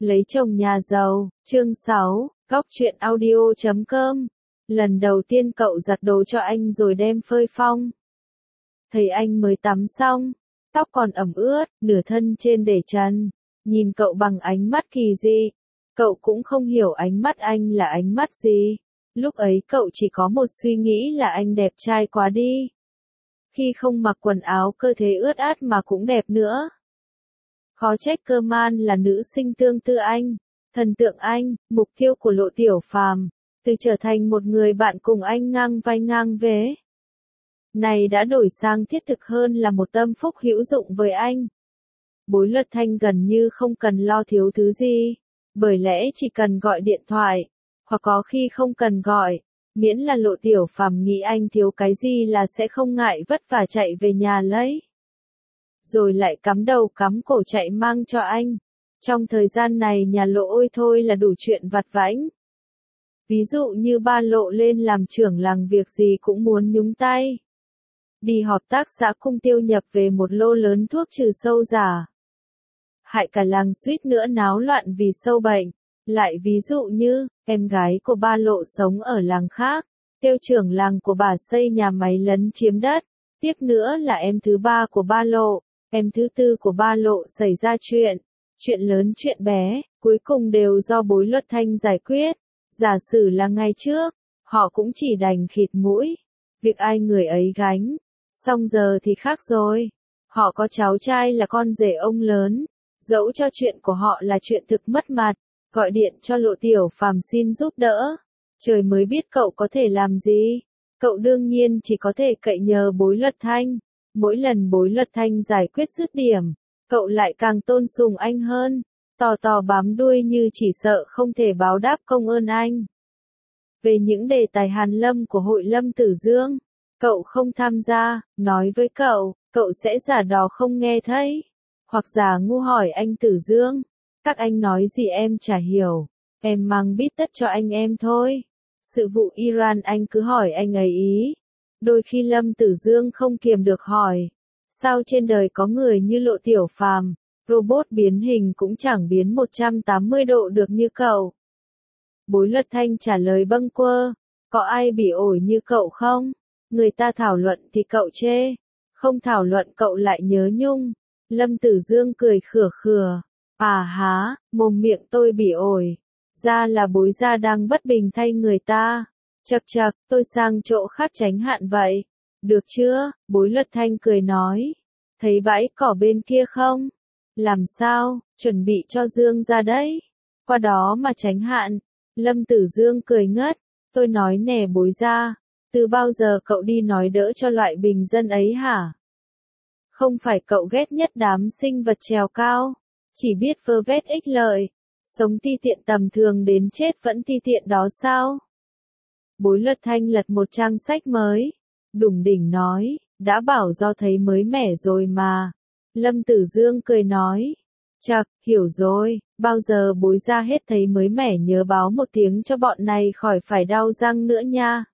Lấy chồng nhà giàu, chương 6, góc truyện audio.com. Lần đầu tiên cậu giặt đồ cho anh rồi đem phơi phong. Thấy anh mới tắm xong, tóc còn ẩm ướt, nửa thân trên để trần, nhìn cậu bằng ánh mắt kỳ dị. Cậu cũng không hiểu ánh mắt anh là ánh mắt gì. Lúc ấy cậu chỉ có một suy nghĩ là anh đẹp trai quá đi. Khi không mặc quần áo cơ thể ướt át mà cũng đẹp nữa. Khó trách Cơ Man là nữ sinh tương tự anh, thần tượng anh, mục tiêu của Lộ Tiểu Phàm, từ trở thành một người bạn cùng anh ngang vai ngang vế. Này đã đổi sang thiết thực hơn là một tâm phúc hữu dụng với anh. Bối Luật Thanh gần như không cần lo thiếu thứ gì, bởi lẽ chỉ cần gọi điện thoại, hoặc có khi không cần gọi, miễn là Lộ Tiểu Phàm nghĩ anh thiếu cái gì là sẽ không ngại vất vả chạy về nhà lấy. Rồi lại cắm đầu cắm cổ chạy mang cho anh. Trong thời gian này nhà Lộ ôi thôi là đủ chuyện vặt vãnh. Ví dụ như ba Lộ lên làm trưởng làng việc gì cũng muốn nhúng tay. Đi họp tác xã cung tiêu nhập về một lô lớn thuốc trừ sâu giả. Hại cả làng suýt nữa náo loạn vì sâu bệnh. Lại ví dụ như, em gái của ba Lộ sống ở làng khác, kêu trưởng làng của bà xây nhà máy lấn chiếm đất. Tiếp nữa là em thứ ba của ba Lộ, em thứ tư của ba Lộ xảy ra chuyện lớn chuyện bé, cuối cùng đều do Bối Luật Thanh giải quyết. Giả sử là ngày trước, họ cũng chỉ đành khịt mũi, việc ai người ấy gánh. Xong giờ thì khác rồi, họ có cháu trai là con rể ông lớn, dẫu cho chuyện của họ là chuyện thực mất mặt, gọi điện cho Lộ Tiểu Phàm xin giúp đỡ. Trời mới biết cậu có thể làm gì, cậu đương nhiên chỉ có thể cậy nhờ Bối Luật Thanh. Mỗi lần Bối Luật Thanh giải quyết dứt điểm, cậu lại càng tôn sùng anh hơn, tò bám đuôi như chỉ sợ không thể báo đáp công ơn anh. Về những đề tài hàn lâm của hội Lâm Tử Dương, cậu không tham gia, nói với cậu sẽ giả đò không nghe thấy, hoặc giả ngu hỏi anh Tử Dương, các anh nói gì em chả hiểu, em mang bít tất cho anh em thôi. Sự vụ Iran anh cứ hỏi anh ấy ý. Đôi khi Lâm Tử Dương không kiềm được hỏi, sao trên đời có người như Lộ Tiểu Phàm, robot biến hình cũng chẳng biến 180 độ được như cậu. Bối Luật Thanh trả lời bâng quơ, có ai bị ổi như cậu không? Người ta thảo luận thì cậu chê, không thảo luận cậu lại nhớ nhung. Lâm Tử Dương cười khừa khừa, à há, mồm miệng tôi bị ổi, ra là Bối gia đang bất bình thay người ta. Chậc chậc, tôi sang chỗ khác tránh hạn vậy. Được chưa? Bối Luật Thanh cười nói. Thấy bãi cỏ bên kia không? Làm sao? Chuẩn bị cho Dương ra đấy. Qua đó mà tránh hạn. Lâm Tử Dương cười ngất. Tôi nói nè Bối gia, từ bao giờ cậu đi nói đỡ cho loại bình dân ấy hả? Không phải cậu ghét nhất đám sinh vật trèo cao, chỉ biết vơ vét ích lợi, sống ti tiện tầm thường đến chết vẫn ti tiện đó sao? Bối Luật Thanh lật một trang sách mới, đủng đỉnh nói, đã bảo do thấy mới mẻ rồi mà. Lâm Tử Dương cười nói, chậc, hiểu rồi, bao giờ Bối gia hết thấy mới mẻ nhớ báo một tiếng cho bọn này khỏi phải đau răng nữa nha.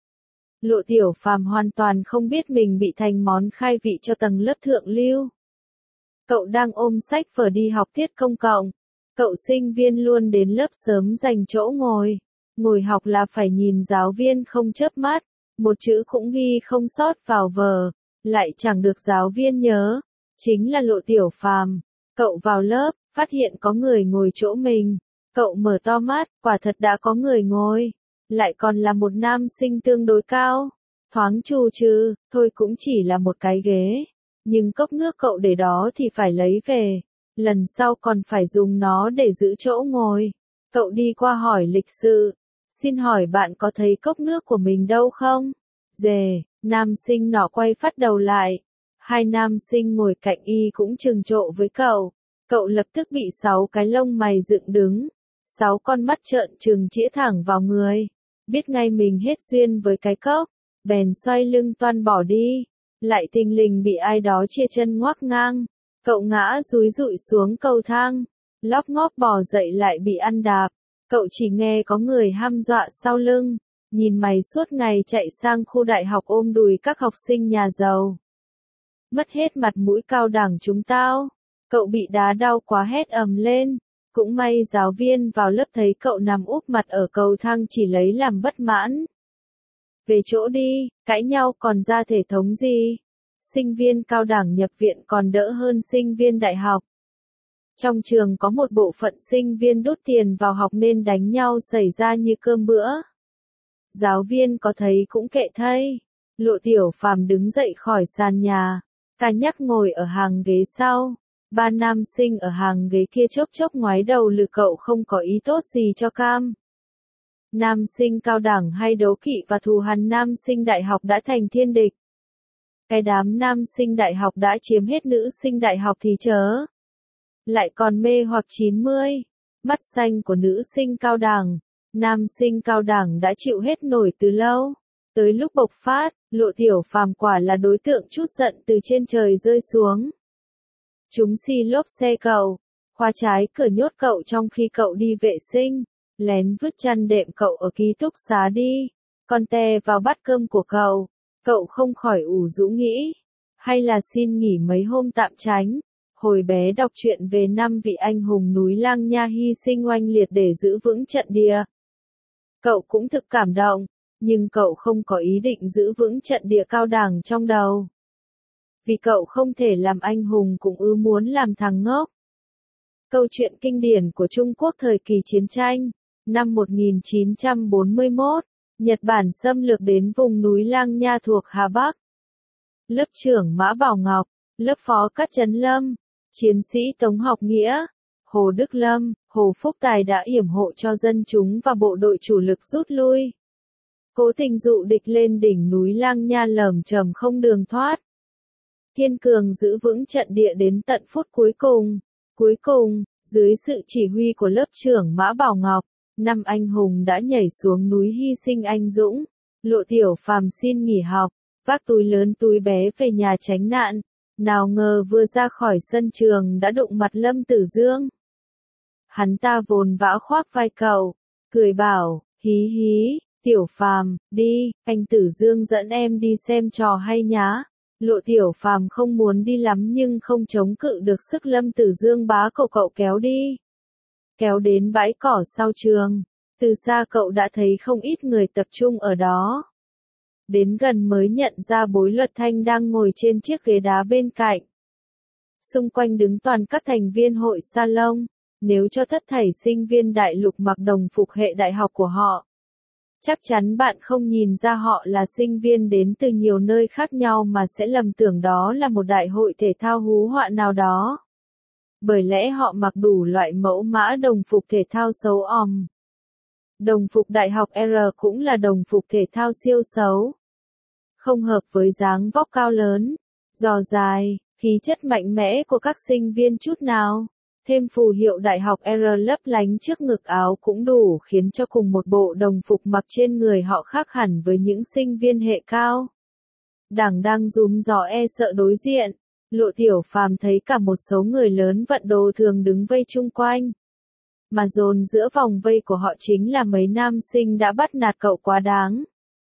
Lộ Tiểu Phàm hoàn toàn không biết mình bị thành món khai vị cho tầng lớp thượng lưu. Cậu đang ôm sách vở đi học tiết công cộng, cậu sinh viên luôn đến lớp sớm dành chỗ ngồi. Ngồi học là phải nhìn giáo viên không chớp mắt, một chữ cũng ghi không sót vào vở, lại chẳng được giáo viên nhớ. Chính là Lộ Tiểu Phàm. Cậu vào lớp, phát hiện có người ngồi chỗ mình. Cậu mở to mắt, quả thật đã có người ngồi. Lại còn là một nam sinh tương đối cao. Thoáng trù trừ, thôi cũng chỉ là một cái ghế. Nhưng cốc nước cậu để đó thì phải lấy về. Lần sau còn phải dùng nó để giữ chỗ ngồi. Cậu đi qua hỏi lịch sự. Xin hỏi bạn có thấy cốc nước của mình đâu không? Dề, nam sinh nọ quay phát đầu lại. Hai nam sinh ngồi cạnh y cũng trừng trộ với cậu. Cậu lập tức bị 6 cái lông mày dựng đứng. 6 con mắt trợn trừng chĩa thẳng vào người. Biết ngay mình hết duyên với cái cốc. Bèn xoay lưng toan bỏ đi. Lại thình lình bị ai đó chia chân ngoác ngang. Cậu ngã dúi dụi xuống cầu thang. Lóp ngóp bò dậy lại bị ăn đạp. Cậu chỉ nghe có người hăm dọa sau lưng, nhìn mày suốt ngày chạy sang khu đại học ôm đùi các học sinh nhà giàu. Mất hết mặt mũi cao đẳng chúng tao. Cậu bị đá đau quá hét ầm lên, Cũng may giáo viên vào lớp thấy cậu nằm úp mặt ở cầu thang chỉ lấy làm bất mãn. Về chỗ đi, cãi nhau còn ra thể thống gì? Sinh viên cao đẳng nhập viện còn đỡ hơn sinh viên đại học. Trong trường có một bộ phận sinh viên đút tiền vào học nên đánh nhau xảy ra như cơm bữa. Giáo viên có thấy cũng kệ thay. Lộ Tiểu Phàm đứng dậy khỏi sàn nhà, ca nhắc ngồi ở hàng ghế sau. Ba nam sinh ở hàng ghế kia chốc chốc ngoái đầu lừa cậu không có ý tốt gì cho cam. Nam sinh cao đẳng hay đố kỵ và thù hằn nam sinh đại học đã thành thiên địch. Cái đám nam sinh đại học đã chiếm hết nữ sinh đại học thì chớ. Lại còn mê hoặc 90. Mắt xanh của nữ sinh cao đẳng. Nam sinh cao đẳng đã chịu hết nổi từ lâu. Tới lúc bộc phát, Lộ Tiểu Phàm quả là đối tượng chút giận từ trên trời rơi xuống. Chúng xì lốp xe cậu, khóa trái cửa nhốt cậu trong khi cậu đi vệ sinh, lén vứt chăn đệm cậu ở ký túc xá đi, còn tè vào bát cơm của cậu không khỏi ủ rũ nghĩ, hay là xin nghỉ mấy hôm tạm tránh. Hồi bé đọc truyện về 5 vị anh hùng núi Lang Nha hy sinh oanh liệt để giữ vững trận địa. Cậu cũng thực cảm động, nhưng cậu không có ý định giữ vững trận địa cao đẳng trong đầu. Vì cậu không thể làm anh hùng cũng muốn làm thằng ngốc. Câu chuyện kinh điển của Trung Quốc thời kỳ chiến tranh, năm 1941, Nhật Bản xâm lược đến vùng núi Lang Nha thuộc Hà Bắc. Lớp trưởng Mã Bảo Ngọc, lớp phó Cát Trấn Lâm, chiến sĩ Tống Học Nghĩa, Hồ Đức Lâm, Hồ Phúc Tài đã yểm hộ cho dân chúng và bộ đội chủ lực rút lui. Cố tình dụ địch lên đỉnh núi Lang Nha lởm chởm không đường thoát. Kiên cường giữ vững trận địa đến tận phút cuối cùng. Cuối cùng, dưới sự chỉ huy của lớp trưởng Mã Bảo Ngọc, 5 anh hùng đã nhảy xuống núi hy sinh anh dũng. Lộ Tiểu Phàm xin nghỉ học, vác túi lớn túi bé về nhà tránh nạn. Nào ngờ vừa ra khỏi sân trường đã đụng mặt Lâm Tử Dương. Hắn ta vồn vã khoác vai cậu, cười bảo, hí hí, Tiểu Phàm, đi, anh Tử Dương dẫn em đi xem trò hay nhá. Lộ Tiểu Phàm không muốn đi lắm nhưng không chống cự được sức Lâm Tử Dương bá cậu kéo đi. Kéo đến bãi cỏ sau trường, từ xa cậu đã thấy không ít người tập trung ở đó. Đến gần mới nhận ra Bối Luật Thanh đang ngồi trên chiếc ghế đá bên cạnh. Xung quanh đứng toàn các thành viên hội salon, nếu cho tất thảy sinh viên đại lục mặc đồng phục hệ đại học của họ. Chắc chắn bạn không nhìn ra họ là sinh viên đến từ nhiều nơi khác nhau mà sẽ lầm tưởng đó là một đại hội thể thao hú họa nào đó. Bởi lẽ họ mặc đủ loại mẫu mã đồng phục thể thao xấu òm. Đồng phục đại học R cũng là đồng phục thể thao siêu xấu. Không hợp với dáng vóc cao lớn, giò dài, khí chất mạnh mẽ của các sinh viên chút nào. Thêm phù hiệu đại học R lấp lánh trước ngực áo cũng đủ khiến cho cùng một bộ đồng phục mặc trên người họ khác hẳn với những sinh viên hệ cao. Đảng đang rúm gió e sợ đối diện, Lộ Tiểu Phàm thấy cả một số người lớn vận đồ thường đứng vây chung quanh. Mà dồn giữa vòng vây của họ chính là mấy nam sinh đã bắt nạt cậu quá đáng.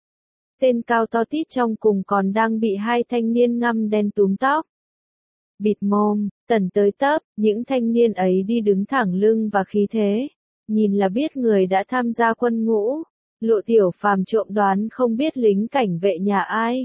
Tên cao to tít trong cùng còn đang bị hai thanh niên ngăm đen túm tóc. Bịt mồm, tần tới tấp, những thanh niên ấy đi đứng thẳng lưng và khí thế. Nhìn là biết người đã tham gia quân ngũ. Lộ Tiểu Phàm trộm đoán không biết lính cảnh vệ nhà ai.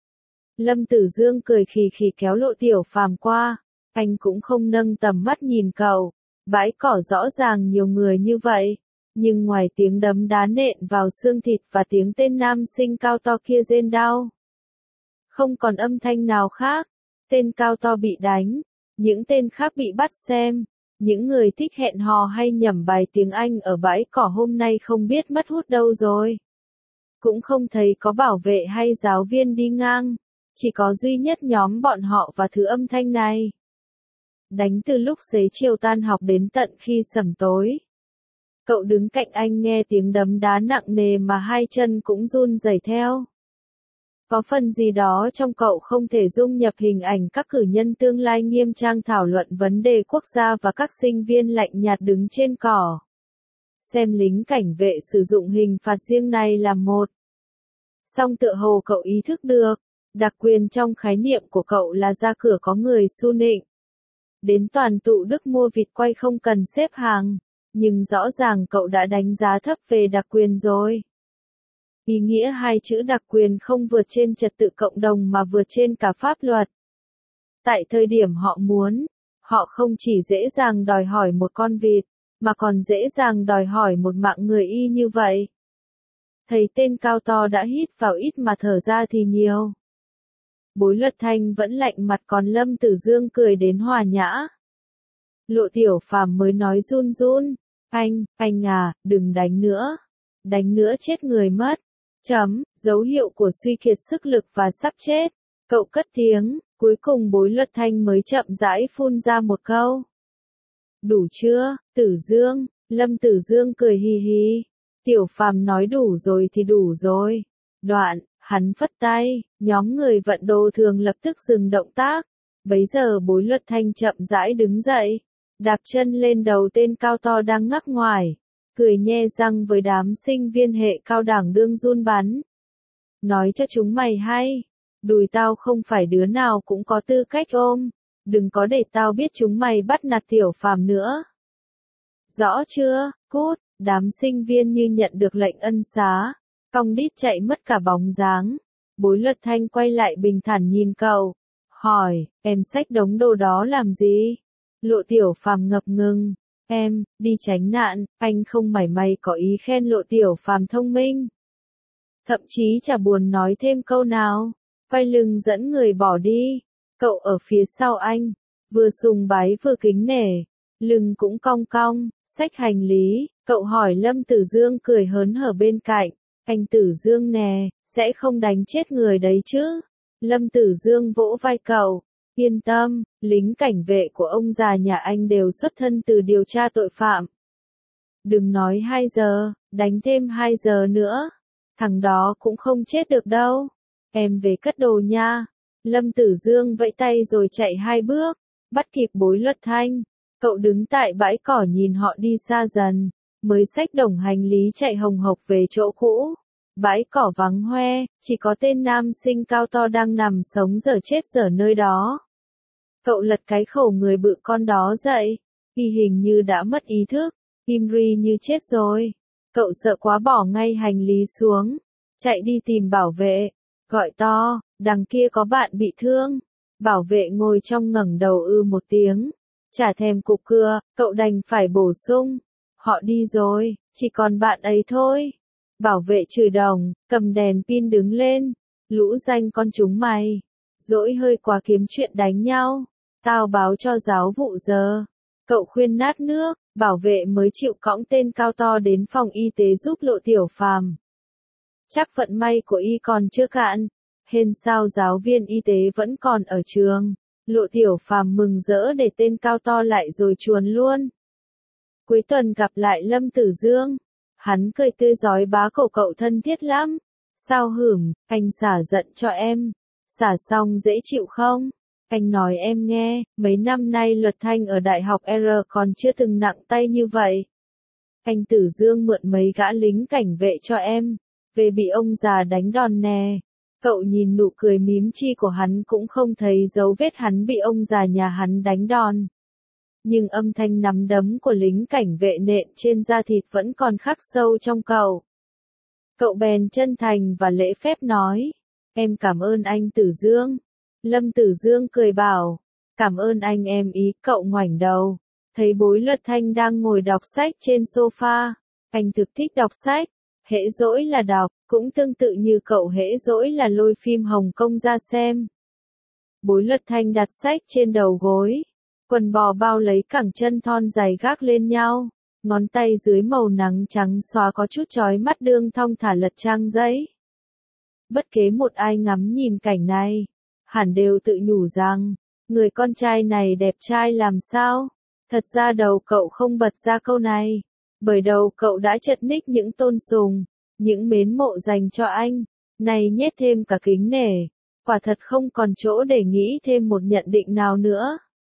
Lâm Tử Dương cười khì khì kéo Lộ Tiểu Phàm qua. Anh cũng không nâng tầm mắt nhìn cậu. Bãi cỏ rõ ràng nhiều người như vậy. Nhưng ngoài tiếng đấm đá nện vào xương thịt và tiếng tên nam sinh cao to kia rên đau, không còn âm thanh nào khác. Tên cao to bị đánh, những tên khác bị bắt xem. Những người thích hẹn hò hay nhẩm bài tiếng Anh ở bãi cỏ hôm nay không biết mất hút đâu rồi. Cũng không thấy có bảo vệ hay giáo viên đi ngang, chỉ có duy nhất nhóm bọn họ và thứ âm thanh này. Đánh từ lúc xế chiều tan học đến tận khi sẩm tối. Cậu đứng cạnh anh nghe tiếng đấm đá nặng nề mà hai chân cũng run rẩy theo. Có phần gì đó trong cậu không thể dung nhập hình ảnh các cử nhân tương lai nghiêm trang thảo luận vấn đề quốc gia và các sinh viên lạnh nhạt đứng trên cỏ. Xem lính cảnh vệ sử dụng hình phạt riêng này là một. Song tựa hồ cậu ý thức được, đặc quyền trong khái niệm của cậu là ra cửa có người su nịnh. Đến toàn tụ Đức mua vịt quay không cần xếp hàng, nhưng rõ ràng cậu đã đánh giá thấp về đặc quyền rồi. Ý nghĩa hai chữ đặc quyền không vượt trên trật tự cộng đồng mà vượt trên cả pháp luật. Tại thời điểm họ muốn, họ không chỉ dễ dàng đòi hỏi một con vịt, mà còn dễ dàng đòi hỏi một mạng người y như vậy. Thấy tên cao to đã hít vào ít mà thở ra thì nhiều. Bối Luật Thanh vẫn lạnh mặt còn Lâm Tử Dương cười đến hòa nhã. Lộ Tiểu Phàm mới nói run run, anh à, đừng đánh nữa. Đánh nữa chết người mất. Dấu hiệu của suy kiệt sức lực và sắp chết. Cậu cất tiếng, cuối cùng Bối Luật Thanh mới chậm rãi phun ra một câu. Đủ chưa, Tử Dương? Lâm Tử Dương cười hì hì. Tiểu Phàm nói đủ rồi thì đủ rồi. Đoạn, hắn phất tay, nhóm người vận đồ thường lập tức dừng động tác. Bấy giờ Bối Luật Thanh chậm rãi đứng dậy, đạp chân lên đầu tên cao to đang ngắc ngoài, cười nhe răng với đám sinh viên hệ cao đẳng đương run bắn. Nói cho chúng mày hay, đùi tao không phải đứa nào cũng có tư cách ôm, đừng có để tao biết chúng mày bắt nạt Tiểu Phàm nữa. Rõ chưa, cút, đám sinh viên như nhận được lệnh ân xá, cong đít chạy mất cả bóng dáng. Bối Luật Thanh quay lại bình thản nhìn cậu, hỏi, em xách đống đồ đó làm gì? Lộ Tiểu Phàm ngập ngừng, em, đi tránh nạn, anh không mảy may có ý khen Lộ Tiểu Phàm thông minh. Thậm chí chả buồn nói thêm câu nào, quay lưng dẫn người bỏ đi. Cậu ở phía sau anh, vừa sùng bái vừa kính nể, lưng cũng cong cong, xách hành lý. Cậu hỏi Lâm Tử Dương cười hớn hở bên cạnh, anh Tử Dương nè, sẽ không đánh chết người đấy chứ? Lâm Tử Dương vỗ vai cậu, yên tâm, lính cảnh vệ của ông già nhà anh đều xuất thân từ điều tra tội phạm. Đừng nói 2 giờ, đánh thêm 2 giờ nữa, thằng đó cũng không chết được đâu. Em về cất đồ nha. Lâm Tử Dương vẫy tay rồi chạy 2 bước, bắt kịp Bối Luật Thanh. Cậu đứng tại bãi cỏ nhìn họ đi xa dần, mới xách đống hành lý chạy hồng hộc về chỗ cũ. Bãi cỏ vắng hoe, chỉ có tên nam sinh cao to đang nằm sống dở chết dở nơi đó. Cậu lật cái khẩu người bự con đó dậy, y hình như đã mất ý thức, im ri như chết rồi. Cậu sợ quá bỏ ngay hành lý xuống, chạy đi tìm bảo vệ, gọi to, đằng kia có bạn bị thương. Bảo vệ ngồi trong ngẩng đầu một tiếng, chả thèm cục cưa, cậu đành phải bổ sung. Họ đi rồi, chỉ còn bạn ấy thôi. Bảo vệ chửi đồng, cầm đèn pin đứng lên. Lũ danh con chúng mày, dỗi hơi quá kiếm chuyện đánh nhau. Tao báo cho giáo vụ giờ. Cậu khuyên nát nước, bảo vệ mới chịu cõng tên cao to đến phòng y tế giúp Lộ Tiểu Phàm. Chắc vận may của y còn chưa cạn. Hên sao giáo viên y tế vẫn còn ở trường. Lộ Tiểu Phàm mừng rỡ để tên cao to lại rồi chuồn luôn. Cuối tuần gặp lại Lâm Tử Dương. Hắn cười tươi rói bá cổ cậu thân thiết lắm. Sao hửm, anh xả giận cho em. Xả xong dễ chịu không? Anh nói em nghe, mấy năm nay Luật Thanh ở Đại học R còn chưa từng nặng tay như vậy. Anh Tử Dương mượn mấy gã lính cảnh vệ cho em. Về bị ông già đánh đòn nè. Cậu nhìn nụ cười mím chi của hắn cũng không thấy dấu vết hắn bị ông già nhà hắn đánh đòn. Nhưng âm thanh nắm đấm của lính cảnh vệ nện trên da thịt vẫn còn khắc sâu trong cậu. Cậu bèn chân thành và lễ phép nói, em cảm ơn anh Tử Dương. Lâm Tử Dương cười bảo, cảm ơn anh em ý. Cậu ngoảnh đầu, thấy Bối Luật Thanh đang ngồi đọc sách trên sofa. Anh thực thích đọc sách, hễ dỗi là đọc, cũng tương tự như cậu hễ dỗi là lôi phim Hồng Kông ra xem. Bối Luật Thanh đặt sách trên đầu gối, quần bò bao lấy cẳng chân thon dài gác lên nhau, ngón tay dưới màu nắng trắng xóa có chút chói mắt đương thong thả lật trang giấy. Bất kể một ai ngắm nhìn cảnh này, hẳn đều tự nhủ rằng, người con trai này đẹp trai làm sao? Thật ra đầu cậu không bật ra câu này, bởi đầu cậu đã chật ních những tôn sùng, những mến mộ dành cho anh, này nhét thêm cả kính nể, quả thật không còn chỗ để nghĩ thêm một nhận định nào nữa.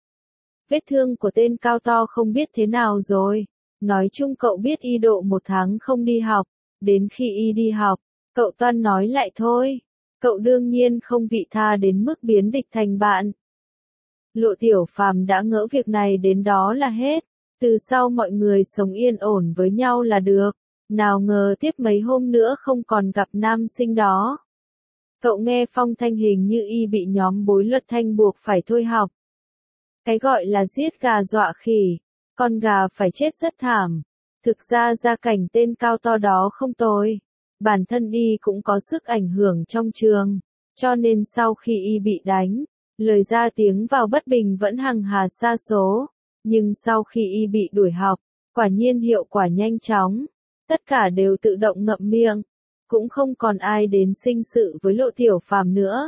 Vết thương của tên cao to không biết thế nào rồi, nói chung cậu biết y độ 1 tháng không đi học, đến khi y đi học, cậu toan nói lại thôi, cậu đương nhiên không vị tha đến mức biến địch thành bạn. Lộ Tiểu Phàm đã ngỡ việc này đến đó là hết, từ sau mọi người sống yên ổn với nhau là được, nào ngờ tiếp mấy hôm nữa không còn gặp nam sinh đó. Cậu nghe phong thanh hình như y bị nhóm Bối Luật Thanh buộc phải thôi học. Cái gọi là giết gà dọa khỉ, con gà phải chết rất thảm. Thực ra gia cảnh tên cao to đó không tồi, bản thân y cũng có sức ảnh hưởng trong trường, cho nên sau khi y bị đánh, lời ra tiếng vào bất bình vẫn hằng hà sa số, nhưng sau khi y bị đuổi học, quả nhiên hiệu quả nhanh chóng, tất cả đều tự động ngậm miệng, cũng không còn ai đến sinh sự với Lộ Tiểu Phàm nữa.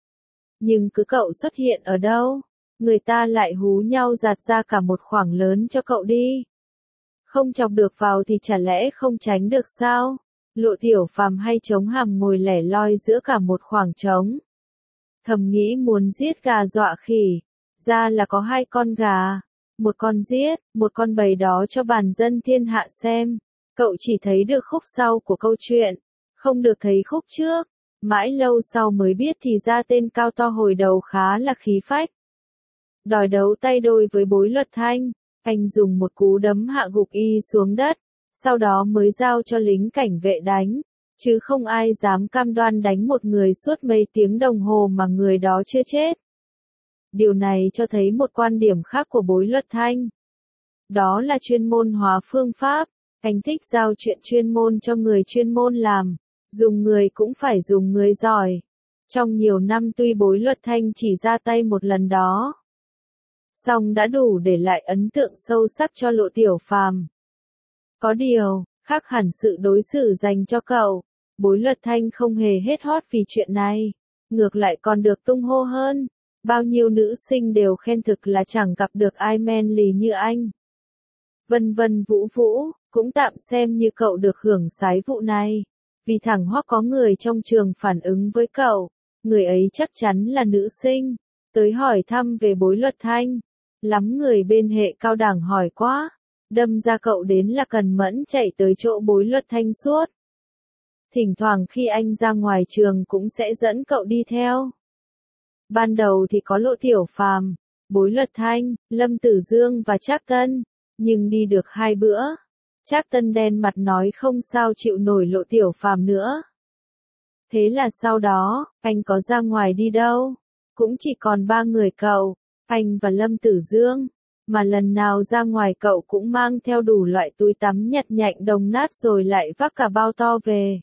Nhưng cứ cậu xuất hiện ở đâu, người ta lại hú nhau giạt ra cả một khoảng lớn cho cậu đi. Không chọc được vào thì chả lẽ không tránh được sao? Lộ Tiểu Phàm hay chống hàm ngồi lẻ loi giữa cả một khoảng trống. Thầm nghĩ muốn giết gà dọa khỉ, ra là có hai con gà, một con giết, một con bày đó cho bản dân thiên hạ xem. Cậu chỉ thấy được khúc sau của câu chuyện, không được thấy khúc trước. Mãi lâu sau mới biết thì ra tên cao to hồi đầu khá là khí phách. Đòi đấu tay đôi với Bối Luật Thanh, anh dùng một cú đấm hạ gục y xuống đất, sau đó mới giao cho lính cảnh vệ đánh, chứ không ai dám cam đoan đánh một người suốt mấy tiếng đồng hồ mà người đó chưa chết. Điều này cho thấy một quan điểm khác của Bối Luật Thanh. Đó là chuyên môn hóa phương pháp, anh thích giao chuyện chuyên môn cho người chuyên môn làm, dùng người cũng phải dùng người giỏi. Trong nhiều năm tuy Bối Luật Thanh chỉ ra tay một lần đó, song đã đủ để lại ấn tượng sâu sắc cho Lộ Tiểu Phàm. Có điều, khác hẳn sự đối xử dành cho cậu, Bối Luật Thanh không hề hết hót vì chuyện này, ngược lại còn được tung hô hơn. Bao nhiêu nữ sinh đều khen thực là chẳng gặp được ai manly như anh. Vân vân vũ vũ, cũng tạm xem như cậu được hưởng sái vụ này. Vì thẳng hoắc có người trong trường phản ứng với cậu, người ấy chắc chắn là nữ sinh, tới hỏi thăm về Bối Luật Thanh. Lắm người bên hệ cao đẳng hỏi quá, đâm ra cậu đến là cần mẫn chạy tới chỗ Bối Luật Thanh suốt. Thỉnh thoảng khi anh ra ngoài trường cũng sẽ dẫn cậu đi theo. Ban đầu thì có Lộ Tiểu Phàm, Bối Luật Thanh, Lâm Tử Dương và Trác Tân, nhưng đi được 2 bữa, Trác Tân đen mặt nói không sao chịu nổi Lộ Tiểu Phàm nữa. Thế là sau đó, anh có ra ngoài đi đâu, cũng chỉ còn 3 người cậu, anh và Lâm Tử Dương, mà lần nào ra ngoài cậu cũng mang theo đủ loại túi tắm nhặt nhạnh đồng nát rồi lại vác cả bao to về.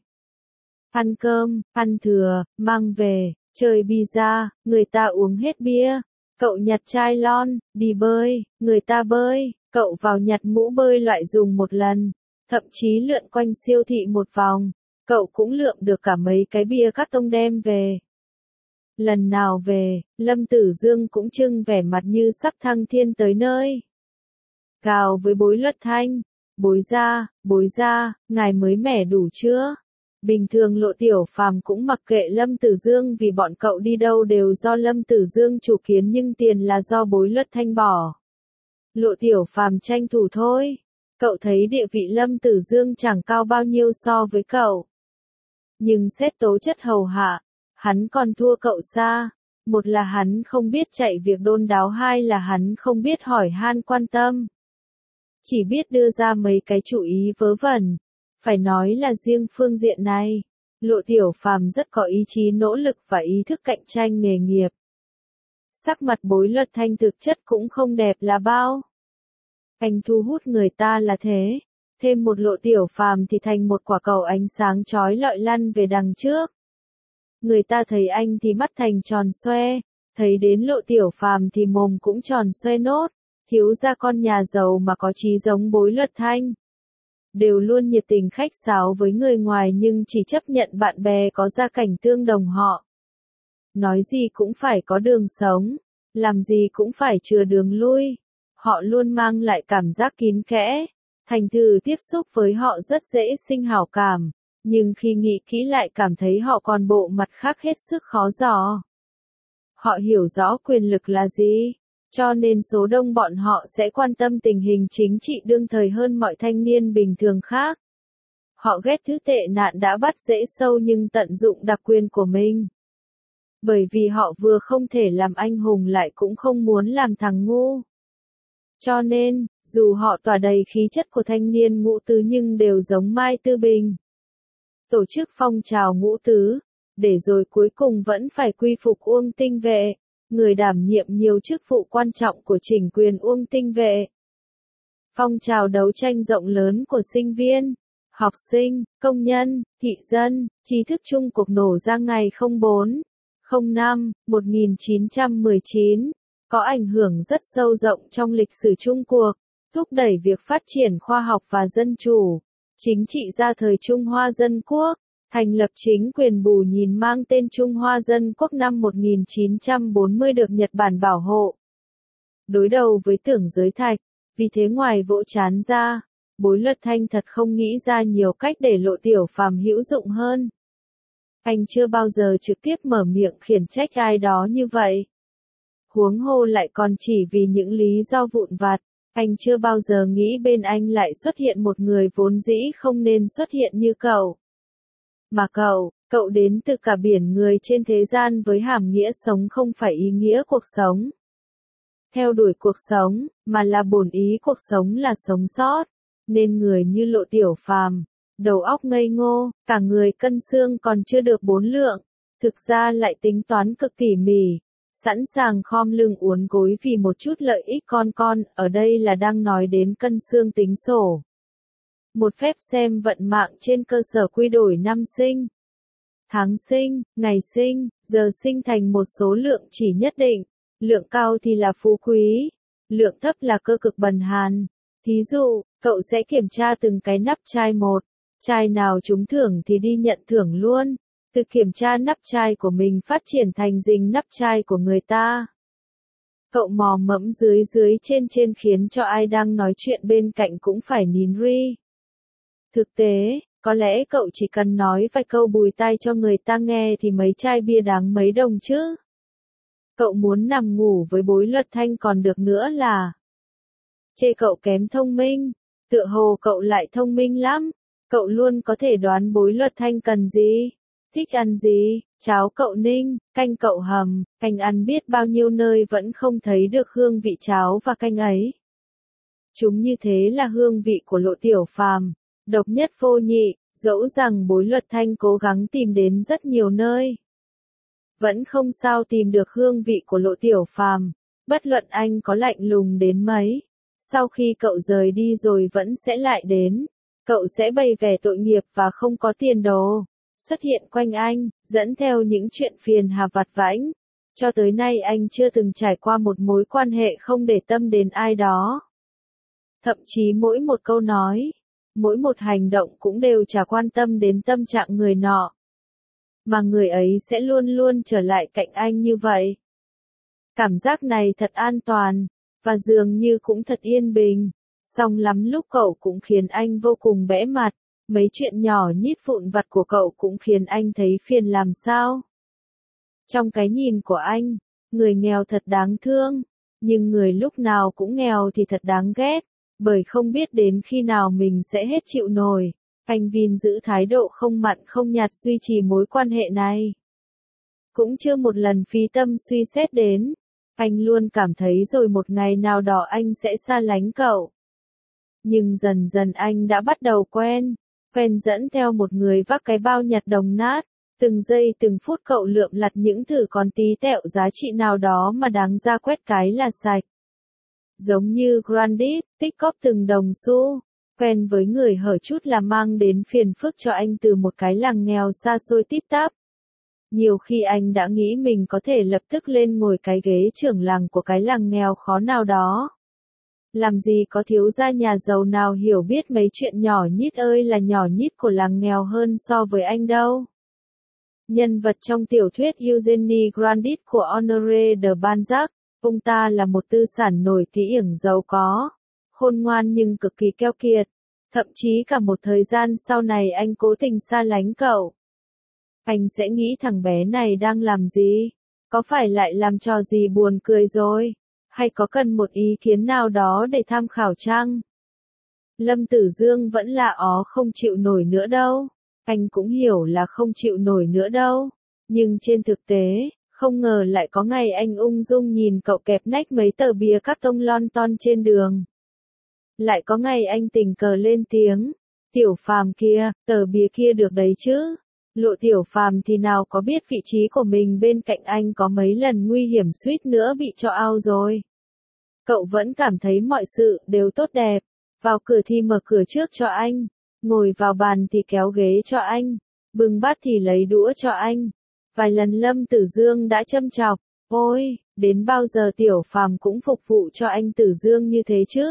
Ăn cơm, ăn thừa, mang về, chơi pizza, người ta uống hết bia, cậu nhặt chai lon, đi bơi, người ta bơi, cậu vào nhặt mũ bơi loại dùng một lần, thậm chí lượn quanh siêu thị một vòng, cậu cũng lượm được cả mấy cái bia cắt tông đem về. Lần nào về, Lâm Tử Dương cũng trưng vẻ mặt như sắp thăng thiên tới nơi. Gào với Bối Luật Thanh, bối ra, ngài mới mẻ đủ chưa? Bình thường Lộ Tiểu Phàm cũng mặc kệ Lâm Tử Dương vì bọn cậu đi đâu đều do Lâm Tử Dương chủ kiến nhưng tiền là do Bối Luật Thanh bỏ. Lộ Tiểu Phàm tranh thủ thôi. Cậu thấy địa vị Lâm Tử Dương chẳng cao bao nhiêu so với cậu. Nhưng xét tố chất hầu hạ, hắn còn thua cậu xa. Một là hắn không biết chạy việc đôn đáo, hai là hắn không biết hỏi han quan tâm. Chỉ biết đưa ra mấy cái chủ ý vớ vẩn. Phải nói là riêng phương diện này, Lộ Tiểu Phàm rất có ý chí nỗ lực và ý thức cạnh tranh nghề nghiệp. Sắc mặt Bối Luật Thanh thực chất cũng không đẹp là bao. Anh thu hút người ta là thế, thêm một Lộ Tiểu Phàm thì thành một quả cầu ánh sáng chói lọi lăn về đằng trước. Người ta thấy anh thì mắt thành tròn xoe, thấy đến Lộ Tiểu Phàm thì mồm cũng tròn xoe nốt, thiếu ra con nhà giàu mà có chí giống Bối Luật Thanh. Đều luôn nhiệt tình khách sáo với người ngoài nhưng chỉ chấp nhận bạn bè có gia cảnh tương đồng họ. Nói gì cũng phải có đường sống, làm gì cũng phải chừa đường lui. Họ luôn mang lại cảm giác kín kẽ, thành thử tiếp xúc với họ rất dễ sinh hảo cảm, nhưng khi nghĩ kỹ lại cảm thấy họ còn bộ mặt khác hết sức khó dò. Họ hiểu rõ quyền lực là gì, cho nên số đông bọn họ sẽ quan tâm tình hình chính trị đương thời hơn mọi thanh niên bình thường khác. Họ ghét thứ tệ nạn đã bắt rễ sâu nhưng tận dụng đặc quyền của mình. Bởi vì họ vừa không thể làm anh hùng lại cũng không muốn làm thằng ngu. Cho nên, dù họ tỏa đầy khí chất của thanh niên ngũ tứ nhưng đều giống Mai Tư Bình. Tổ chức phong trào ngũ tứ, để rồi cuối cùng vẫn phải quy phục Uông Tinh Vệ, người đảm nhiệm nhiều chức vụ quan trọng của chỉnh quyền Uông Tinh Vệ. Phong trào đấu tranh rộng lớn của sinh viên, học sinh, công nhân, thị dân, trí thức chung cuộc nổ ra ngày 04/05/1919, có ảnh hưởng rất sâu rộng trong lịch sử Trung cuộc, thúc đẩy việc phát triển khoa học và dân chủ, chính trị ra thời Trung Hoa Dân Quốc, thành lập chính quyền bù nhìn mang tên Trung Hoa Dân Quốc năm 1940 được Nhật Bản bảo hộ. Đối đầu với Tưởng Giới Thạch, vì thế ngoài vỗ trán ra, Bối Luật Thanh thật không nghĩ ra nhiều cách để Lộ Tiểu Phàm hữu dụng hơn. Anh chưa bao giờ trực tiếp mở miệng khiển trách ai đó như vậy. Huống hồ lại còn chỉ vì những lý do vụn vặt, anh chưa bao giờ nghĩ bên anh lại xuất hiện một người vốn dĩ không nên xuất hiện như cậu. Mà cậu đến từ cả biển người trên thế gian với hàm nghĩa sống không phải ý nghĩa cuộc sống. Theo đuổi cuộc sống, mà là bổn ý cuộc sống là sống sót. Nên người như Lộ Tiểu Phàm, đầu óc ngây ngô, cả người cân xương còn chưa được 4 lượng, thực ra lại tính toán cực tỉ mỉ, sẵn sàng khom lưng uốn gối vì một chút lợi ích con, ở đây là đang nói đến cân xương tính sổ. Một phép xem vận mạng trên cơ sở quy đổi năm sinh, tháng sinh, ngày sinh, giờ sinh thành một số lượng chỉ nhất định, lượng cao thì là phú quý, lượng thấp là cơ cực bần hàn. Thí dụ, cậu sẽ kiểm tra từng cái nắp chai một, chai nào trúng thưởng thì đi nhận thưởng luôn, từ kiểm tra nắp chai của mình phát triển thành rình nắp chai của người ta. Cậu mò mẫm dưới trên khiến cho ai đang nói chuyện bên cạnh cũng phải nín ri. Thực tế, có lẽ cậu chỉ cần nói vài câu bùi tai cho người ta nghe thì mấy chai bia đáng mấy đồng chứ. Cậu muốn nằm ngủ với Bối Luật Thanh còn được nữa là chê cậu kém thông minh, tựa hồ cậu lại thông minh lắm, cậu luôn có thể đoán Bối Luật Thanh cần gì, thích ăn gì, cháo cậu ninh, canh cậu hầm, canh ăn biết bao nhiêu nơi vẫn không thấy được hương vị cháo và canh ấy. Chúng như thế là hương vị của Lộ Tiểu Phàm, độc nhất vô nhị, dẫu rằng Bối Luật Thanh cố gắng tìm đến rất nhiều nơi. Vẫn không sao tìm được hương vị của Lộ Tiểu Phàm, bất luận anh có lạnh lùng đến mấy. Sau khi cậu rời đi rồi vẫn sẽ lại đến, cậu sẽ bày vẻ tội nghiệp và không có tiền đồ, xuất hiện quanh anh, dẫn theo những chuyện phiền hà vặt vãnh. Cho tới nay anh chưa từng trải qua một mối quan hệ không để tâm đến ai đó. Thậm chí mỗi một câu nói, mỗi một hành động cũng đều chả quan tâm đến tâm trạng người nọ. Mà người ấy sẽ luôn luôn trở lại cạnh anh như vậy. Cảm giác này thật an toàn. Và dường như cũng thật yên bình, song lắm lúc cậu cũng khiến anh vô cùng bẽ mặt, mấy chuyện nhỏ nhít vụn vặt của cậu cũng khiến anh thấy phiền làm sao. Trong cái nhìn của anh, người nghèo thật đáng thương, nhưng người lúc nào cũng nghèo thì thật đáng ghét, bởi không biết đến khi nào mình sẽ hết chịu nổi. Anh Vin giữ thái độ không mặn không nhạt duy trì mối quan hệ này. Cũng chưa một lần phí tâm suy xét đến. Anh luôn cảm thấy rồi một ngày nào đó anh sẽ xa lánh cậu. Nhưng dần dần anh đã bắt đầu quen dẫn theo một người vác cái bao nhặt đồng nát, từng giây từng phút cậu lượm lặt những thứ còn tí tẹo giá trị nào đó mà đáng ra quét cái là sạch. Giống như Grandit, tích cóp từng đồng xu, quen với người hở chút là mang đến phiền phức cho anh từ một cái làng nghèo xa xôi tít tắp. Nhiều khi anh đã nghĩ mình có thể lập tức lên ngồi cái ghế trưởng làng của cái làng nghèo khó nào đó. Làm gì có thiếu gia nhà giàu nào hiểu biết mấy chuyện nhỏ nhít ơi là nhỏ nhít của làng nghèo hơn so với anh đâu. Nhân vật trong tiểu thuyết Eugenie Grandit của Honoré de Balzac, ông ta là một tư sản nổi tiếng giàu có, khôn ngoan nhưng cực kỳ keo kiệt. Thậm chí cả một thời gian sau này anh cố tình xa lánh cậu. Anh sẽ nghĩ thằng bé này đang làm gì? Có phải lại làm trò gì buồn cười rồi? Hay có cần một ý kiến nào đó để tham khảo chăng? Lâm Tử Dương vẫn là không chịu nổi nữa đâu. Anh cũng hiểu là không chịu nổi nữa đâu. Nhưng trên thực tế, Không ngờ lại có ngày anh ung dung nhìn cậu kẹp nách mấy tờ bìa các tông lon ton trên đường. Lại có ngày anh tình cờ lên tiếng, Tiểu Phàm kia, tờ bìa kia được đấy chứ. Lộ Tiểu Phàm thì nào có biết vị trí của mình bên cạnh anh có mấy lần nguy hiểm suýt nữa bị cho out rồi. Cậu vẫn cảm thấy mọi sự đều tốt đẹp. Vào cửa thì mở cửa trước cho anh, ngồi vào bàn thì kéo ghế cho anh, bưng bát thì lấy đũa cho anh. Vài lần Lâm Tử Dương đã châm chọc, ôi, đến bao giờ Tiểu Phàm cũng phục vụ cho anh Tử Dương như thế chứ?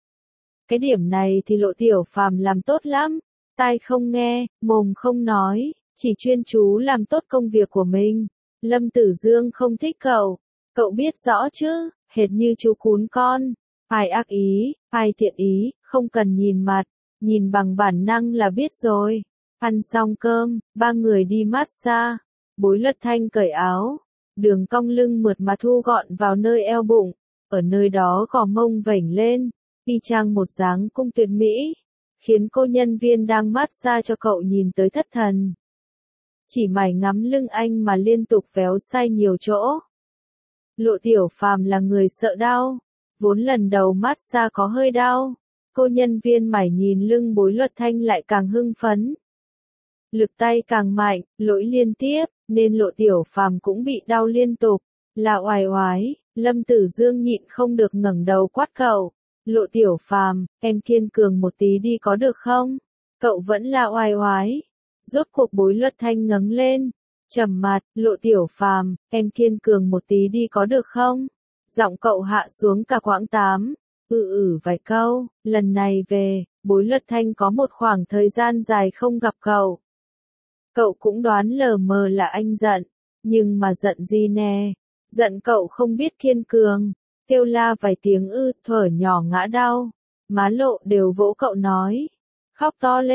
Cái điểm này thì Lộ Tiểu Phàm làm tốt lắm, tai không nghe, mồm không nói, chỉ chuyên chú làm tốt công việc của mình. Lâm Tử Dương không thích cậu biết rõ chứ, hệt như chú cún con, ai ác ý, ai thiện ý, không cần nhìn mặt, nhìn bằng bản năng là biết rồi. Ăn xong cơm, ba người đi massage, Bối Luật Thanh cởi áo, đường cong lưng mượt mà thu gọn vào nơi eo bụng, ở nơi đó gò mông vểnh lên, y chang một dáng cung tuyệt mỹ, khiến cô nhân viên đang massage cho cậu nhìn tới thất thần. Chỉ mải ngắm lưng anh mà liên tục véo sai nhiều chỗ. Lộ Tiểu Phàm là người sợ đau, vốn lần đầu massage có hơi đau, cô nhân viên mải nhìn lưng Bối Luật Thanh lại càng hưng phấn. Lực tay càng mạnh, lỗi liên tiếp, nên Lộ Tiểu Phàm cũng bị đau liên tục, là oải oái. Lâm Tử Dương nhịn không được ngẩng đầu quát cậu, Lộ Tiểu Phàm, em kiên cường một tí đi có được không? Cậu vẫn là oải oái. Rốt cuộc Bối Luật Thanh ngẩng lên, trầm mặt, Lộ Tiểu Phàm, em kiên cường một tí đi có được không? Giọng cậu hạ xuống cả quãng 8. Vài câu, lần này về, Bối Luật Thanh có một khoảng thời gian dài không gặp cậu. Cậu cũng đoán lờ mờ là anh giận, nhưng mà giận gì nè? Giận cậu không biết kiên cường, kêu la vài tiếng thở nhỏ ngã đau. Má Lộ đều vỗ cậu nói, khóc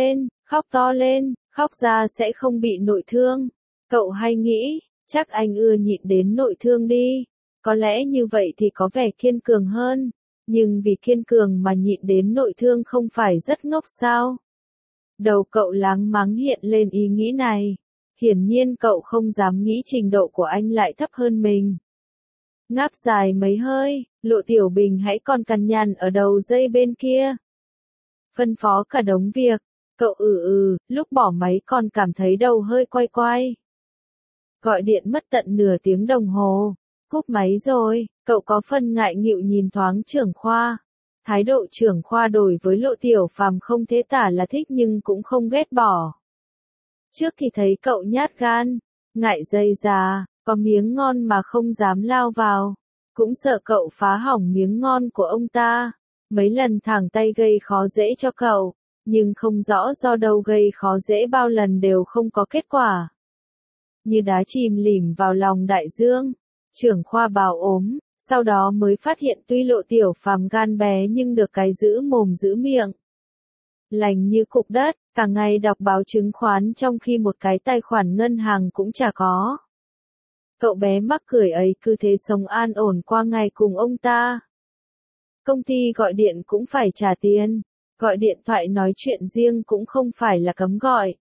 to lên, khóc ra sẽ không bị nội thương. Cậu hay nghĩ, chắc anh nhịn đến nội thương đi, có lẽ như vậy thì có vẻ kiên cường hơn, nhưng vì kiên cường mà nhịn đến nội thương không phải rất ngốc sao? Đầu cậu láng máng hiện lên ý nghĩ này, hiển nhiên cậu không dám nghĩ trình độ của anh lại thấp hơn mình. Ngáp dài mấy hơi, Lộ Tiểu Bình hãy còn cằn nhằn ở đầu dây bên kia. Phân phó cả đống việc, cậu lúc bỏ máy còn cảm thấy đầu hơi quay quay. Gọi điện mất tận nửa tiếng đồng hồ, cúp máy rồi, cậu có phần ngại nghịu nhìn thoáng trưởng khoa. Thái độ trưởng khoa đối với Lộ Tiểu Phàm không thế tả là thích nhưng cũng không ghét bỏ. Trước thì thấy cậu nhát gan, ngại dây già, có miếng ngon mà không dám lao vào, cũng sợ cậu phá hỏng miếng ngon của ông ta. Mấy lần thẳng tay gây khó dễ cho cậu, nhưng không rõ do đâu gây khó dễ bao lần đều không có kết quả. Như đá chìm lìm vào lòng đại dương, trưởng khoa bảo ốm, sau đó mới phát hiện tuy Lộ Tiểu Phàm gan bé nhưng được cái giữ mồm giữ miệng. Lành như cục đất, cả ngày đọc báo chứng khoán trong khi một cái tài khoản ngân hàng cũng chả có. Cậu bé mắc cười ấy cứ thế sống an ổn qua ngày cùng ông ta. Công ty gọi điện cũng phải trả tiền, gọi điện thoại nói chuyện riêng cũng không phải là cấm gọi.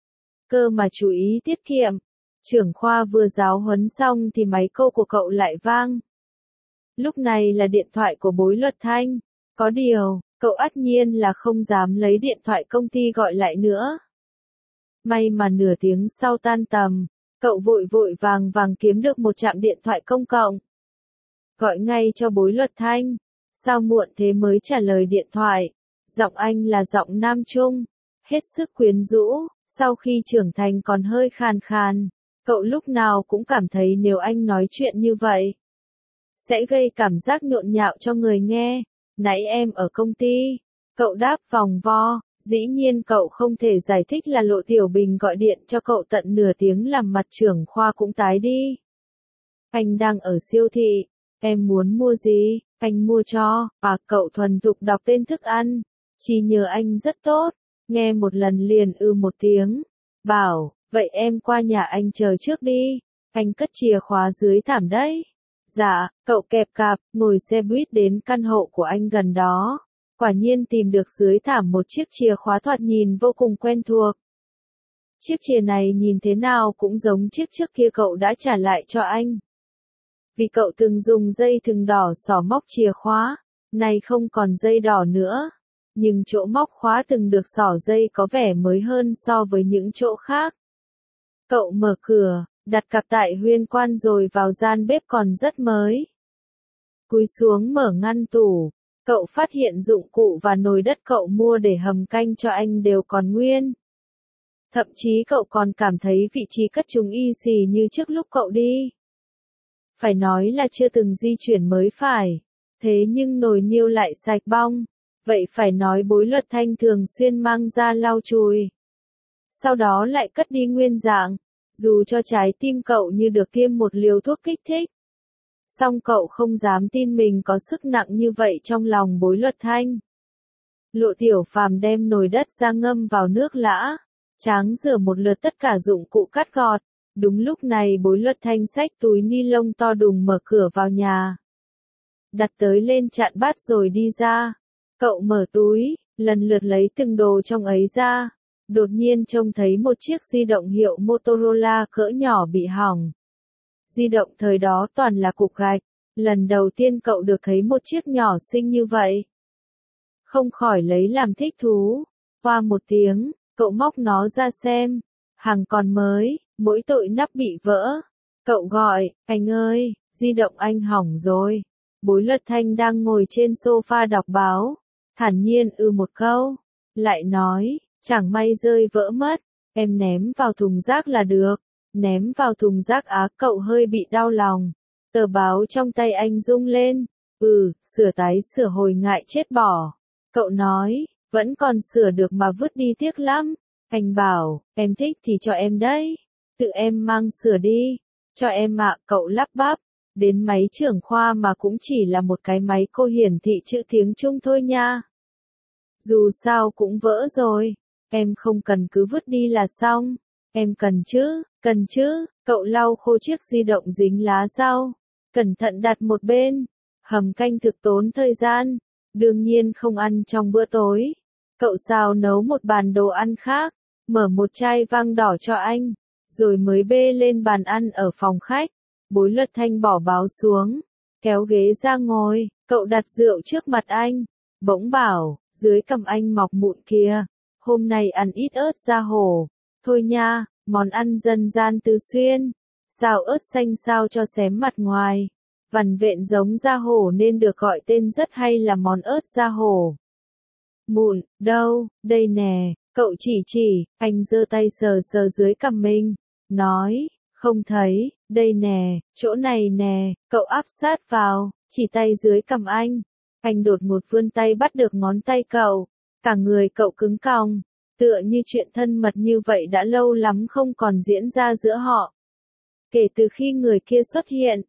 Cơ mà chú ý tiết kiệm. Trưởng khoa vừa giáo huấn xong thì máy câu của cậu lại vang. Lúc này là điện thoại của Bối Luật Thanh. Có điều, cậu ắt nhiên là không dám lấy điện thoại công ty gọi lại nữa. May mà nửa tiếng sau tan tầm, cậu vội vội vàng kiếm được một trạm điện thoại công cộng. Gọi ngay cho Bối Luật Thanh. Sao muộn thế mới trả lời điện thoại? Giọng anh là giọng nam trung, hết sức quyến rũ, sau khi trưởng thành còn hơi khàn khàn. Cậu lúc nào cũng cảm thấy nếu anh nói chuyện như vậy, sẽ gây cảm giác nhộn nhạo cho người nghe. Nãy em ở công ty. Cậu đáp vòng vo, dĩ nhiên cậu không thể giải thích là Lộ Tiểu Bình gọi điện cho cậu tận nửa tiếng làm mặt trưởng khoa cũng tái đi. Anh đang ở siêu thị, em muốn mua gì, anh mua cho. Cậu thuần thục đọc tên thức ăn, chỉ nhờ anh rất tốt, nghe một lần liền một tiếng, bảo, vậy em qua nhà anh chờ trước đi, anh cất chìa khóa dưới thảm đấy. Dạ, cậu kẹp cạp, ngồi xe buýt đến căn hộ của anh gần đó. Quả nhiên tìm được dưới thảm một chiếc chìa khóa thoạt nhìn vô cùng quen thuộc. Chiếc chìa này nhìn thế nào cũng giống chiếc trước kia cậu đã trả lại cho anh. Vì cậu từng dùng dây thừng đỏ xỏ móc chìa khóa, nay không còn dây đỏ nữa. Nhưng chỗ móc khóa từng được xỏ dây có vẻ mới hơn so với những chỗ khác. Cậu mở cửa, đặt cặp tại Huyên Quan rồi vào gian bếp còn rất mới. Cúi xuống mở ngăn tủ, cậu phát hiện dụng cụ và nồi đất cậu mua để hầm canh cho anh đều còn nguyên. Thậm chí cậu còn cảm thấy vị trí cất chúng y xì như trước lúc cậu đi. Phải nói là chưa từng di chuyển mới phải. Thế nhưng nồi niêu lại sạch bong. Vậy phải nói Bối Luật Thanh thường xuyên mang ra lau chùi. Sau đó lại cất đi nguyên dạng. Dù cho trái tim cậu như được tiêm một liều thuốc kích thích. Song cậu không dám tin mình có sức nặng như vậy trong lòng Bối Luật Thanh. Lộ Tiểu Phàm đem nồi đất ra ngâm vào nước lã. Tráng rửa một lượt tất cả dụng cụ cắt gọt. Đúng lúc này Bối Luật Thanh xách túi ni lông to đùng mở cửa vào nhà. Đặt tới lên chạn bát rồi đi ra. Cậu mở túi, lần lượt lấy từng đồ trong ấy ra. Đột nhiên trông thấy một chiếc di động hiệu Motorola cỡ nhỏ bị hỏng. Di động thời đó toàn là cục gạch. Lần đầu tiên cậu được thấy một chiếc nhỏ xinh như vậy. Không khỏi lấy làm thích thú. Qua một tiếng, cậu móc nó ra xem. Hàng còn mới, mỗi tội nắp bị vỡ. Cậu gọi, anh ơi, di động anh hỏng rồi. Bối Luật Thanh đang ngồi trên sofa đọc báo. Thản nhiên một câu. Lại nói, chẳng may rơi vỡ mất. Em ném vào thùng rác là được. Ném vào thùng rác á, cậu hơi bị đau lòng. Tờ báo trong tay anh rung lên. Sửa tái sửa hồi ngại chết bỏ. Cậu nói, vẫn còn sửa được mà vứt đi tiếc lắm. Anh bảo, em thích thì cho em đấy. Tự em mang sửa đi. Cho em ạ, cậu lắp bắp. Đến máy trưởng khoa mà cũng chỉ là một cái máy cô hiển thị chữ tiếng Trung thôi nha. Dù sao cũng vỡ rồi. Em không cần cứ vứt đi là xong. Em cần chứ. Cậu lau khô chiếc di động dính lá rau. Cẩn thận đặt một bên. Hầm canh thực tốn thời gian. Đương nhiên không ăn trong bữa tối. Cậu xào nấu một bàn đồ ăn khác. Mở một chai vang đỏ cho anh. Rồi mới bê lên bàn ăn ở phòng khách. Bối Luật Thanh bỏ báo xuống. Kéo ghế ra ngồi. Cậu đặt rượu trước mặt anh. Bỗng bảo, dưới cằm anh mọc mụn kìa. Hôm nay ăn ít ớt da hổ. Thôi nha, món ăn dân gian Tứ Xuyên. Xào ớt xanh sao cho xém mặt ngoài. Vằn vện giống da hổ nên được gọi tên rất hay là món ớt da hổ. Mụn, đâu, đây nè, cậu chỉ, anh giơ tay sờ sờ dưới cằm mình. Nói, không thấy, đây nè, chỗ này nè, cậu áp sát vào, chỉ tay dưới cằm anh. Anh đột ngột vươn tay bắt được ngón tay cậu. Cả người cậu cứng còng. Tựa như chuyện thân mật như vậy đã lâu lắm không còn diễn ra giữa họ. Kể từ khi người kia xuất hiện.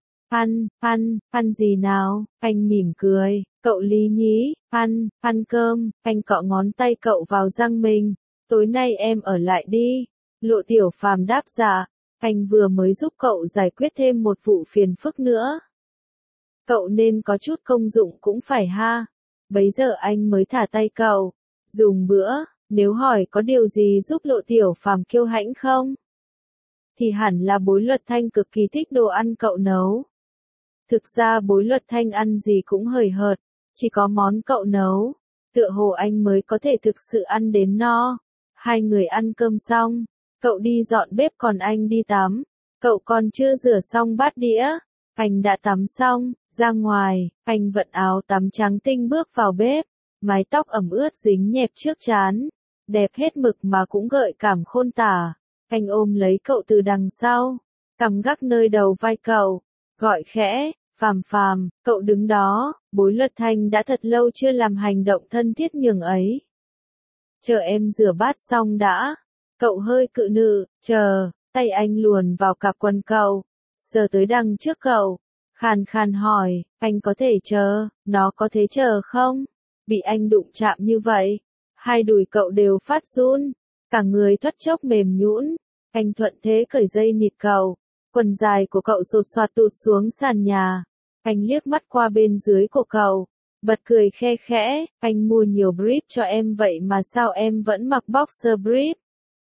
Ăn gì nào? Anh mỉm cười. Cậu lý nhí, ăn cơm. Anh cọ ngón tay cậu vào răng mình. Tối nay em ở lại đi. Lộ Tiểu Phàm đáp dạ. Anh vừa mới giúp cậu giải quyết thêm một vụ phiền phức nữa. Cậu nên có chút công dụng cũng phải ha. Bấy giờ anh mới thả tay cậu. Dùng bữa, nếu hỏi có điều gì giúp Lộ Tiểu Phàm kiêu hãnh không? Thì hẳn là Bối Luật Thanh cực kỳ thích đồ ăn cậu nấu. Thực ra Bối Luật Thanh ăn gì cũng hời hợt, chỉ có món cậu nấu. Tựa hồ anh mới có thể thực sự ăn đến no. Hai người ăn cơm xong, cậu đi dọn bếp còn anh đi tắm. Cậu còn chưa rửa xong bát đĩa. Anh đã tắm xong, ra ngoài, anh vận áo tắm trắng tinh bước vào bếp. Mái tóc ẩm ướt dính nhẹp trước trán. Đẹp hết mực mà cũng gợi cảm khôn tả. Anh ôm lấy cậu từ đằng sau. Cằm gác nơi đầu vai cậu. Gọi khẽ, Phàm, cậu đứng đó. Bối Luật Thanh đã thật lâu chưa làm hành động thân thiết nhường ấy. Chờ em rửa bát xong đã. Cậu hơi cự nự, chờ. Tay anh luồn vào cặp quần cậu. Sờ tới đằng trước cậu. Khàn khàn hỏi, anh có thể chờ, nó có thể chờ không? Bị anh đụng chạm như vậy. Hai đùi cậu đều phát run. Cả người thoát chốc mềm nhũn. Anh thuận thế cởi dây nịt cậu. Quần dài của cậu sột soạt tụt xuống sàn nhà. Anh liếc mắt qua bên dưới của cậu. Bật cười khe khẽ, anh mua nhiều brief cho em vậy mà sao em vẫn mặc boxer brief?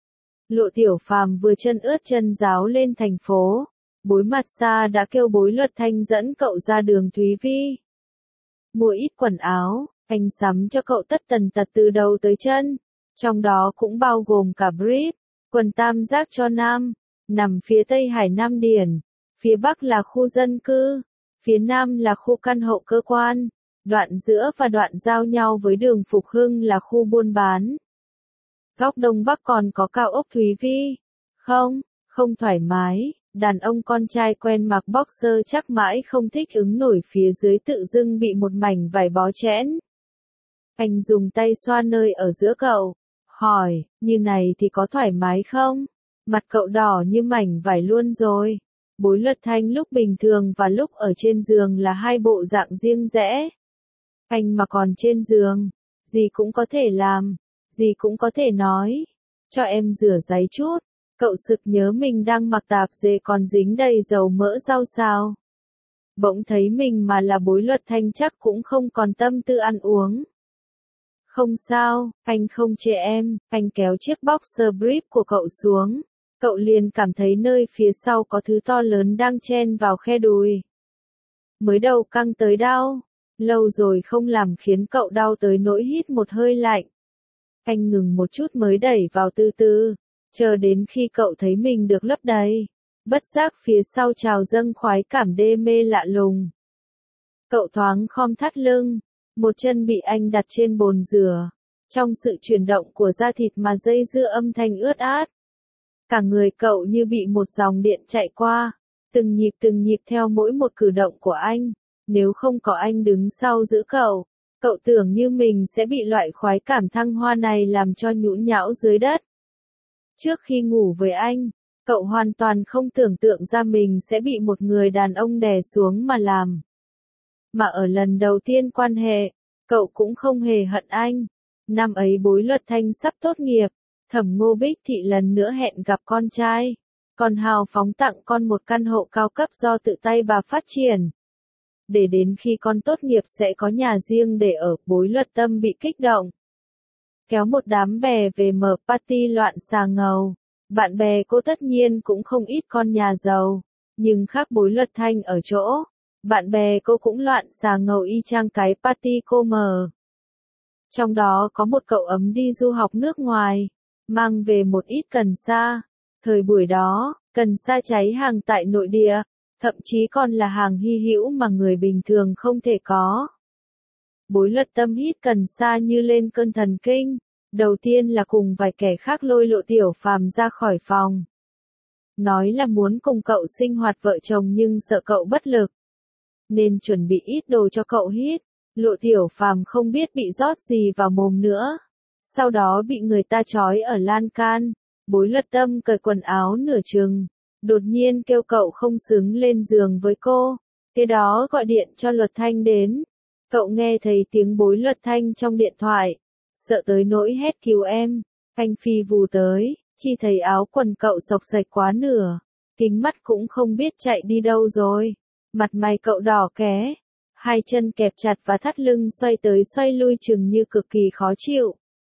Lộ Tiểu Phàm vừa chân ướt chân ráo lên thành phố, Bối Mặt Xa đã kêu Bối Luật Thanh dẫn cậu ra đường Thúy Vi. Mua ít quần áo, anh sắm cho cậu tất tần tật từ đầu tới chân, trong đó cũng bao gồm cả brief, quần tam giác cho nam, nằm phía Tây Hải Nam Điển, phía Bắc là khu dân cư, phía Nam là khu căn hộ cơ quan, đoạn giữa và đoạn giao nhau với đường Phục Hưng là khu buôn bán. Góc Đông Bắc còn có cao ốc Thúy Vi. Không thoải mái, đàn ông con trai quen mặc boxer chắc mãi không thích ứng nổi phía dưới tự dưng bị một mảnh vải bó chẽn. Anh dùng tay xoa nơi ở giữa cậu, hỏi, như này thì có thoải mái không? Mặt cậu đỏ như mảnh vải luôn rồi. Bối Luật Thanh lúc bình thường và lúc ở trên giường là hai bộ dạng riêng rẽ. Anh mà còn trên giường, gì cũng có thể làm, gì cũng có thể nói. Cho em rửa giấy chút. Cậu sực nhớ mình đang mặc tạp dề còn dính đầy dầu mỡ rau xào. Bỗng thấy mình mà là Bối Luật Thanh chắc cũng không còn tâm tư ăn uống. Không sao, anh không chê em, anh kéo chiếc boxer brief của cậu xuống. Cậu liền cảm thấy nơi phía sau có thứ to lớn đang chen vào khe đùi. Mới đầu căng tới đau, lâu rồi không làm khiến cậu đau tới nỗi hít một hơi lạnh. Anh ngừng một chút mới đẩy vào từ từ, chờ đến khi cậu thấy mình được lấp đầy. Bất giác phía sau trào dâng khoái cảm đê mê lạ lùng. Cậu thoáng khom thắt lưng, một chân bị anh đặt trên bồn rửa. Trong sự chuyển động của da thịt mà dây dưa âm thanh ướt át. Cả người cậu như bị một dòng điện chạy qua, từng nhịp theo mỗi một cử động của anh. Nếu không có anh đứng sau giữ cậu, cậu tưởng như mình sẽ bị loại khoái cảm thăng hoa này làm cho nhũn nhão dưới đất. Trước khi ngủ với anh, cậu hoàn toàn không tưởng tượng ra mình sẽ bị một người đàn ông đè xuống mà làm. Mà ở lần đầu tiên quan hệ, cậu cũng không hề hận anh. Năm ấy Bối Luật Thanh sắp tốt nghiệp, Thẩm Ngô Bích Thị lần nữa hẹn gặp con trai, còn hào phóng tặng con một căn hộ cao cấp do tự tay bà phát triển. Để đến khi con tốt nghiệp sẽ có nhà riêng để ở, Bối Luật Tâm bị kích động. Kéo một đám bè về mở party loạn xà ngầu. Bạn bè cô tất nhiên cũng không ít con nhà giàu, nhưng khác Bối Luật Thanh ở chỗ, bạn bè cô cũng loạn xà ngầu y chang cái party cô mở. Trong đó có một cậu ấm đi du học nước ngoài, mang về một ít cần sa. Thời buổi đó, cần sa cháy hàng tại nội địa, thậm chí còn là hàng hy hữu mà người bình thường không thể có. Bối Luật Tâm hít cần sa như lên cơn thần kinh. Đầu tiên là cùng vài kẻ khác lôi Lộ Tiểu Phàm ra khỏi phòng. Nói là muốn cùng cậu sinh hoạt vợ chồng nhưng sợ cậu bất lực, nên chuẩn bị ít đồ cho cậu hít. Lộ Tiểu Phàm không biết bị rót gì vào mồm nữa. Sau đó bị người ta trói ở lan can. Bối Luật Tâm cởi quần áo nửa chừng, đột nhiên kêu cậu không xứng lên giường với cô. Kế đó gọi điện cho Luật Thanh đến. Cậu nghe thấy tiếng Bối Luật Thanh trong điện thoại, sợ tới nỗi hét cứu em. Anh phi vù tới, chỉ thấy áo quần cậu xộc xệch quá nửa, kính mắt cũng không biết chạy đi đâu rồi. Mặt mày cậu đỏ ké, hai chân kẹp chặt và thắt lưng xoay tới xoay lui chừng như cực kỳ khó chịu.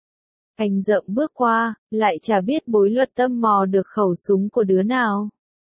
Anh rậm bước qua, lại chả biết Bối Luật Tâm mò được khẩu súng của đứa nào.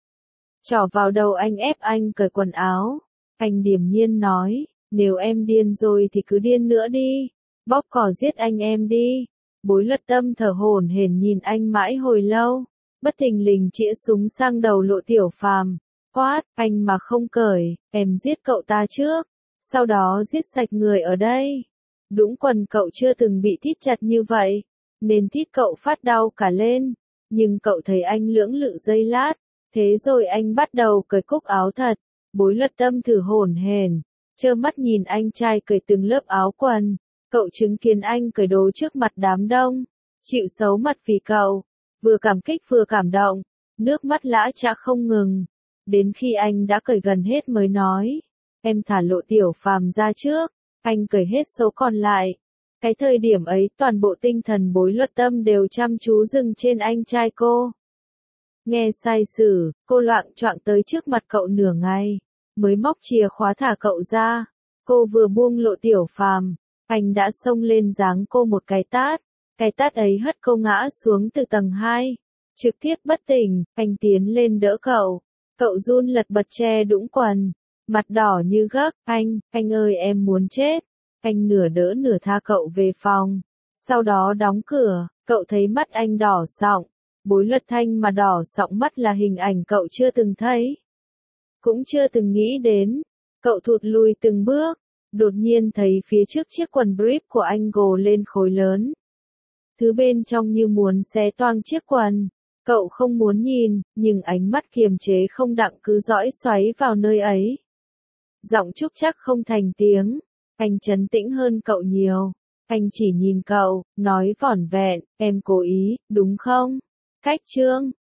Trỏ vào đầu anh ép anh cởi quần áo. Anh điềm nhiên nói, nếu em điên rồi thì cứ điên nữa đi. Bóp cò giết anh em đi. Bối Luật Tâm thở hổn hển nhìn anh mãi hồi lâu, bất thình lình chĩa súng sang đầu Lộ Tiểu Phàm. Quát, anh mà không cởi, em giết cậu ta trước, sau đó giết sạch người ở đây. Đũng quần cậu chưa từng bị thít chặt như vậy, nên thít cậu phát đau cả lên. Nhưng cậu thấy anh lưỡng lự giây lát, thế rồi anh bắt đầu cởi cúc áo thật. Bối Luật Tâm thử hổn hển, trơ mắt nhìn anh trai cởi từng lớp áo quần. Cậu chứng kiến anh cởi đồ trước mặt đám đông, chịu xấu mặt vì cậu, vừa cảm kích vừa cảm động, nước mắt lã chã không ngừng. Đến khi anh đã cởi gần hết mới nói, em thả Lộ Tiểu Phàm ra trước, anh cởi hết số còn lại. Cái thời điểm ấy toàn bộ tinh thần Bối Luật Tâm đều chăm chú dừng trên anh trai cô. Nghe sai sử, cô loạng choạng tới trước mặt cậu nửa ngày, mới móc chìa khóa thả cậu ra. Cô vừa buông Lộ Tiểu Phàm, anh đã xông lên giáng cô một cái tát ấy hất cô ngã xuống từ tầng 2. Trực tiếp bất tỉnh, anh tiến lên đỡ cậu. Cậu run lật bật che đũng quần. Mặt đỏ như gấc, anh ơi em muốn chết. Anh nửa đỡ nửa tha cậu về phòng. Sau đó đóng cửa, cậu thấy mắt anh đỏ sọng. Bối Luật Thanh mà đỏ sọng mắt là hình ảnh cậu chưa từng thấy. Cũng chưa từng nghĩ đến. Cậu thụt lùi từng bước. Đột nhiên thấy phía trước chiếc quần brief của anh gồ lên khối lớn. Thứ bên trong như muốn xé toang chiếc quần. Cậu không muốn nhìn, nhưng ánh mắt kiềm chế không đặng cứ dõi xoáy vào nơi ấy. Giọng trúc chắc không thành tiếng. Anh trấn tĩnh hơn cậu nhiều. Anh chỉ nhìn cậu, nói vỏn vẹn, em cố ý, đúng không? Cách Trương.